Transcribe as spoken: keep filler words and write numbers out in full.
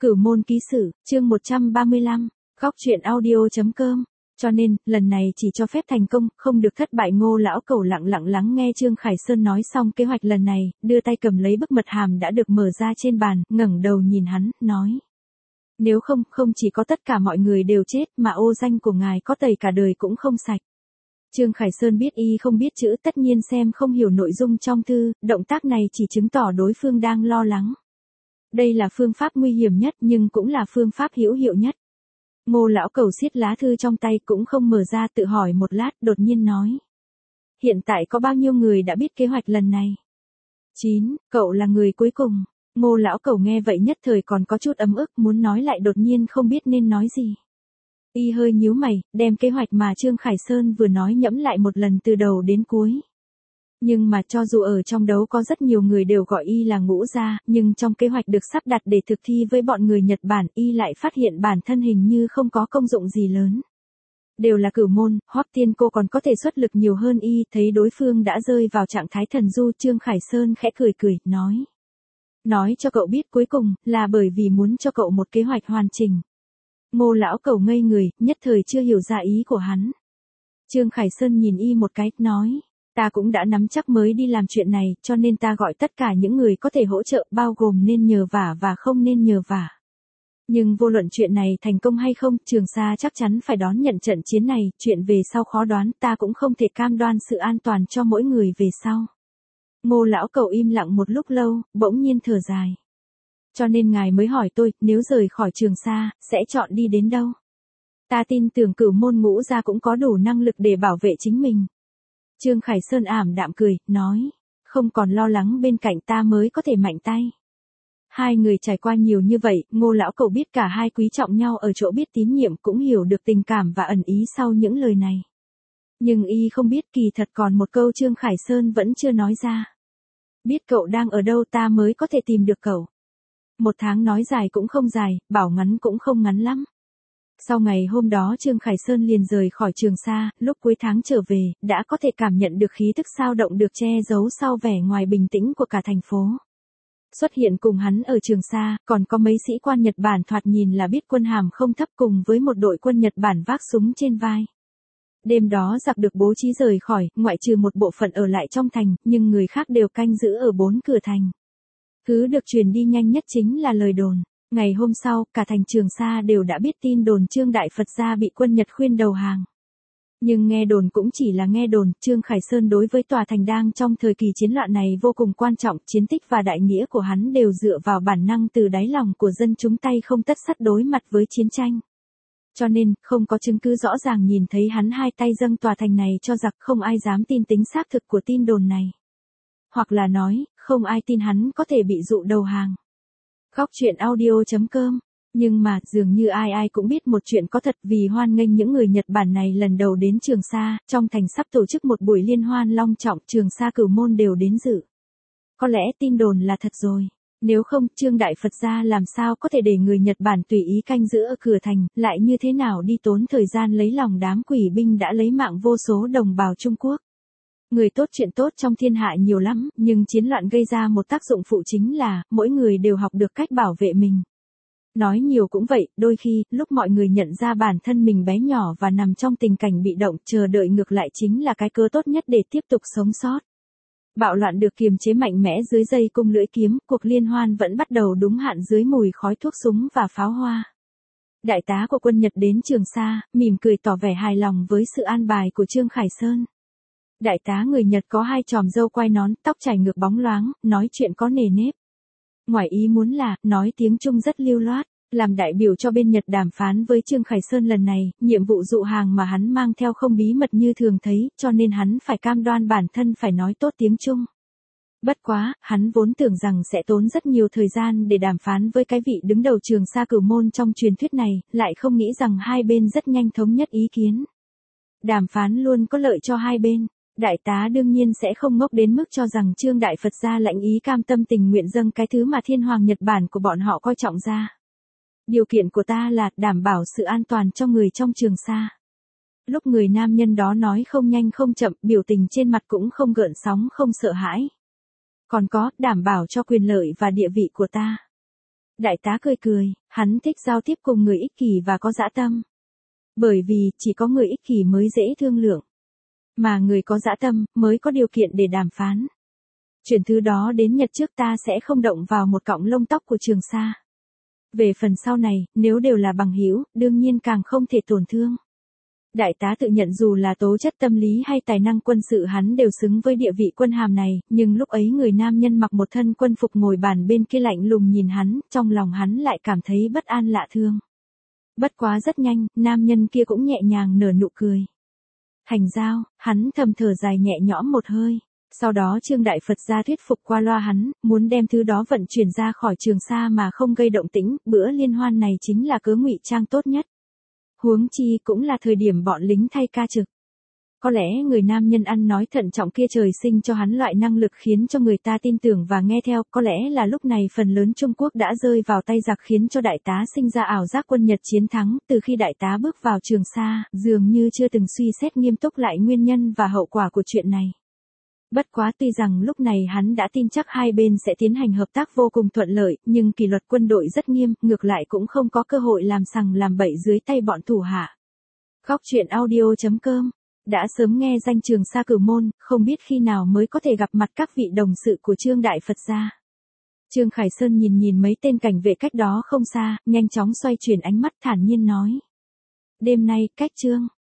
Cửu môn ký sử, chương một trăm ba mươi lăm, góc truyện audio.com. Cho nên, lần này chỉ cho phép thành công, không được thất bại. Ngô lão cẩu lặng lặng lắng nghe Trương Khải Sơn nói xong kế hoạch lần này, đưa tay cầm lấy bức mật hàm đã được mở ra trên bàn, ngẩng đầu nhìn hắn, nói. Nếu không, không chỉ có tất cả mọi người đều chết, mà ô danh của ngài có tẩy cả đời cũng không sạch. Trương Khải Sơn biết y không biết chữ, tất nhiên xem không hiểu nội dung trong thư, động tác này chỉ chứng tỏ đối phương đang lo lắng. Đây là phương pháp nguy hiểm nhất nhưng cũng là phương pháp hữu hiệu nhất. Ngô lão cẩu siết lá thư trong tay cũng không mở ra, tự hỏi một lát, đột nhiên nói. Hiện tại có bao nhiêu người đã biết kế hoạch lần này? Chín, cậu là người cuối cùng. Ngô lão cẩu nghe vậy nhất thời còn có chút ấm ức, muốn nói lại đột nhiên không biết nên nói gì. Y hơi nhíu mày, đem kế hoạch mà Trương Khải Sơn vừa nói nhẫm lại một lần từ đầu đến cuối. Nhưng mà cho dù ở trong đấu có rất nhiều người đều gọi y là Ngũ gia, nhưng trong kế hoạch được sắp đặt để thực thi với bọn người Nhật Bản, y lại phát hiện bản thân hình như không có công dụng gì lớn. Đều là cửu môn, Hoắc Tiên Cô còn có thể xuất lực nhiều hơn y, thấy đối phương đã rơi vào trạng thái thần du, Trương Khải Sơn khẽ cười cười, nói. Nói cho cậu biết cuối cùng, là bởi vì muốn cho cậu một kế hoạch hoàn chỉnh. Ngô lão cẩu ngây người, nhất thời chưa hiểu ra ý của hắn. Trương Khải Sơn nhìn y một cái, nói. Ta cũng đã nắm chắc mới đi làm chuyện này, cho nên ta gọi tất cả những người có thể hỗ trợ, bao gồm nên nhờ vả và không nên nhờ vả. Nhưng vô luận chuyện này thành công hay không, Trường Sa chắc chắn phải đón nhận trận chiến này, chuyện về sau khó đoán, ta cũng không thể cam đoan sự an toàn cho mỗi người về sau. Ngô lão cẩu im lặng một lúc lâu, bỗng nhiên thở dài. Cho nên ngài mới hỏi tôi, nếu rời khỏi Trường Sa, sẽ chọn đi đến đâu? Ta tin tưởng Cửu môn Ngũ gia cũng có đủ năng lực để bảo vệ chính mình. Trương Khải Sơn ảm đạm cười, nói, không còn lo lắng, bên cạnh ta mới có thể mạnh tay. Hai người trải qua nhiều như vậy, Ngô lão cẩu biết cả hai quý trọng nhau ở chỗ biết tín nhiệm, cũng hiểu được tình cảm và ẩn ý sau những lời này. Nhưng y không biết kỳ thật còn một câu Trương Khải Sơn vẫn chưa nói ra. Biết cậu đang ở đâu ta mới có thể tìm được cậu. Một tháng nói dài cũng không dài, bảo ngắn cũng không ngắn lắm. Sau ngày hôm đó Trương Khải Sơn liền rời khỏi Trường Sa, lúc cuối tháng trở về, đã có thể cảm nhận được khí tức sao động được che giấu sau vẻ ngoài bình tĩnh của cả thành phố. Xuất hiện cùng hắn ở Trường Sa, còn có mấy sĩ quan Nhật Bản thoạt nhìn là biết quân hàm không thấp cùng với một đội quân Nhật Bản vác súng trên vai. Đêm đó giặc được bố trí rời khỏi, ngoại trừ một bộ phận ở lại trong thành, nhưng người khác đều canh giữ ở bốn cửa thành. Thứ được truyền đi nhanh nhất chính là lời đồn. Ngày hôm sau, cả thành Trường Sa đều đã biết tin đồn Trương Đại Phật gia bị quân Nhật khuyên đầu hàng. Nhưng nghe đồn cũng chỉ là nghe đồn, Trương Khải Sơn đối với tòa thành đang trong thời kỳ chiến loạn này vô cùng quan trọng, chiến tích và đại nghĩa của hắn đều dựa vào bản năng từ đáy lòng của dân chúng tay không tất sắt đối mặt với chiến tranh. Cho nên, không có chứng cứ rõ ràng nhìn thấy hắn hai tay dâng tòa thành này cho giặc, không ai dám tin tính xác thực của tin đồn này. Hoặc là nói, không ai tin hắn có thể bị dụ đầu hàng. Góc truyện audio.com. Nhưng mà, dường như ai ai cũng biết một chuyện có thật, vì hoan nghênh những người Nhật Bản này lần đầu đến Trường Sa, trong thành sắp tổ chức một buổi liên hoan long trọng, Trường Sa cửu môn đều đến dự. Có lẽ tin đồn là thật rồi. Nếu không, Trương Đại Phật gia làm sao có thể để người Nhật Bản tùy ý canh giữ ở cửa thành, lại như thế nào đi tốn thời gian lấy lòng đám quỷ binh đã lấy mạng vô số đồng bào Trung Quốc. Người tốt chuyện tốt trong thiên hạ nhiều lắm, nhưng chiến loạn gây ra một tác dụng phụ chính là, mỗi người đều học được cách bảo vệ mình. Nói nhiều cũng vậy, đôi khi, lúc mọi người nhận ra bản thân mình bé nhỏ và nằm trong tình cảnh bị động, chờ đợi ngược lại chính là cái cớ tốt nhất để tiếp tục sống sót. Bạo loạn được kiềm chế mạnh mẽ dưới dây cung lưỡi kiếm, cuộc liên hoan vẫn bắt đầu đúng hạn dưới mùi khói thuốc súng và pháo hoa. Đại tá của quân Nhật đến Trường Sa, mỉm cười tỏ vẻ hài lòng với sự an bài của Trương Khải Sơn. Đại tá người Nhật có hai chòm râu quai nón, tóc chải ngược bóng loáng, nói chuyện có nề nếp. Ngoài ý muốn là, nói tiếng Trung rất lưu loát, làm đại biểu cho bên Nhật đàm phán với Trương Khải Sơn lần này, nhiệm vụ dụ hàng mà hắn mang theo không bí mật như thường thấy, cho nên hắn phải cam đoan bản thân phải nói tốt tiếng Trung. Bất quá, hắn vốn tưởng rằng sẽ tốn rất nhiều thời gian để đàm phán với cái vị đứng đầu Trường Sa cửu môn trong truyền thuyết này, lại không nghĩ rằng hai bên rất nhanh thống nhất ý kiến. Đàm phán luôn có lợi cho hai bên. Đại tá đương nhiên sẽ không ngốc đến mức cho rằng Trương Đại Phật gia lãnh ý cam tâm tình nguyện dâng cái thứ mà thiên hoàng Nhật Bản của bọn họ coi trọng ra. Điều kiện của ta là đảm bảo sự an toàn cho người trong Trường Sa. Lúc người nam nhân đó nói không nhanh không chậm, biểu tình trên mặt cũng không gợn sóng không sợ hãi. Còn có, đảm bảo cho quyền lợi và địa vị của ta. Đại tá cười cười, hắn thích giao tiếp cùng người ích kỷ và có dã tâm. Bởi vì, chỉ có người ích kỷ mới dễ thương lượng. Mà người có dã tâm, mới có điều kiện để đàm phán. Chuyển thứ đó đến Nhật trước ta sẽ không động vào một cọng lông tóc của Trường Sa. Về phần sau này, nếu đều là bằng hữu, đương nhiên càng không thể tổn thương. Đại tá tự nhận dù là tố chất tâm lý hay tài năng quân sự hắn đều xứng với địa vị quân hàm này, nhưng lúc ấy người nam nhân mặc một thân quân phục ngồi bàn bên kia lạnh lùng nhìn hắn, trong lòng hắn lại cảm thấy bất an lạ thương. Bất quá rất nhanh, nam nhân kia cũng nhẹ nhàng nở nụ cười. Thành giao, hắn thầm thở dài nhẹ nhõm một hơi. Sau đó Trương Đại Phật ra thuyết phục qua loa hắn, muốn đem thứ đó vận chuyển ra khỏi Trường Sa mà không gây động tĩnh, bữa liên hoan này chính là cớ ngụy trang tốt nhất. Huống chi cũng là thời điểm bọn lính thay ca trực. Có lẽ người nam nhân ăn nói thận trọng kia trời sinh cho hắn loại năng lực khiến cho người ta tin tưởng và nghe theo, có lẽ là lúc này phần lớn Trung Quốc đã rơi vào tay giặc khiến cho đại tá sinh ra ảo giác quân Nhật chiến thắng, từ khi đại tá bước vào Trường Sa, dường như chưa từng suy xét nghiêm túc lại nguyên nhân và hậu quả của chuyện này. Bất quá tuy rằng lúc này hắn đã tin chắc hai bên sẽ tiến hành hợp tác vô cùng thuận lợi, nhưng kỷ luật quân đội rất nghiêm, ngược lại cũng không có cơ hội làm sằng làm bậy dưới tay bọn thủ hạ. Góc truyện audio chấm com đã sớm nghe danh Trường Sa Cửu Môn, không biết khi nào mới có thể gặp mặt các vị đồng sự của Trương Đại Phật gia. Trương Khải Sơn nhìn nhìn mấy tên cảnh vệ cách đó không xa, nhanh chóng xoay chuyển ánh mắt thản nhiên nói. Đêm nay, cách Trương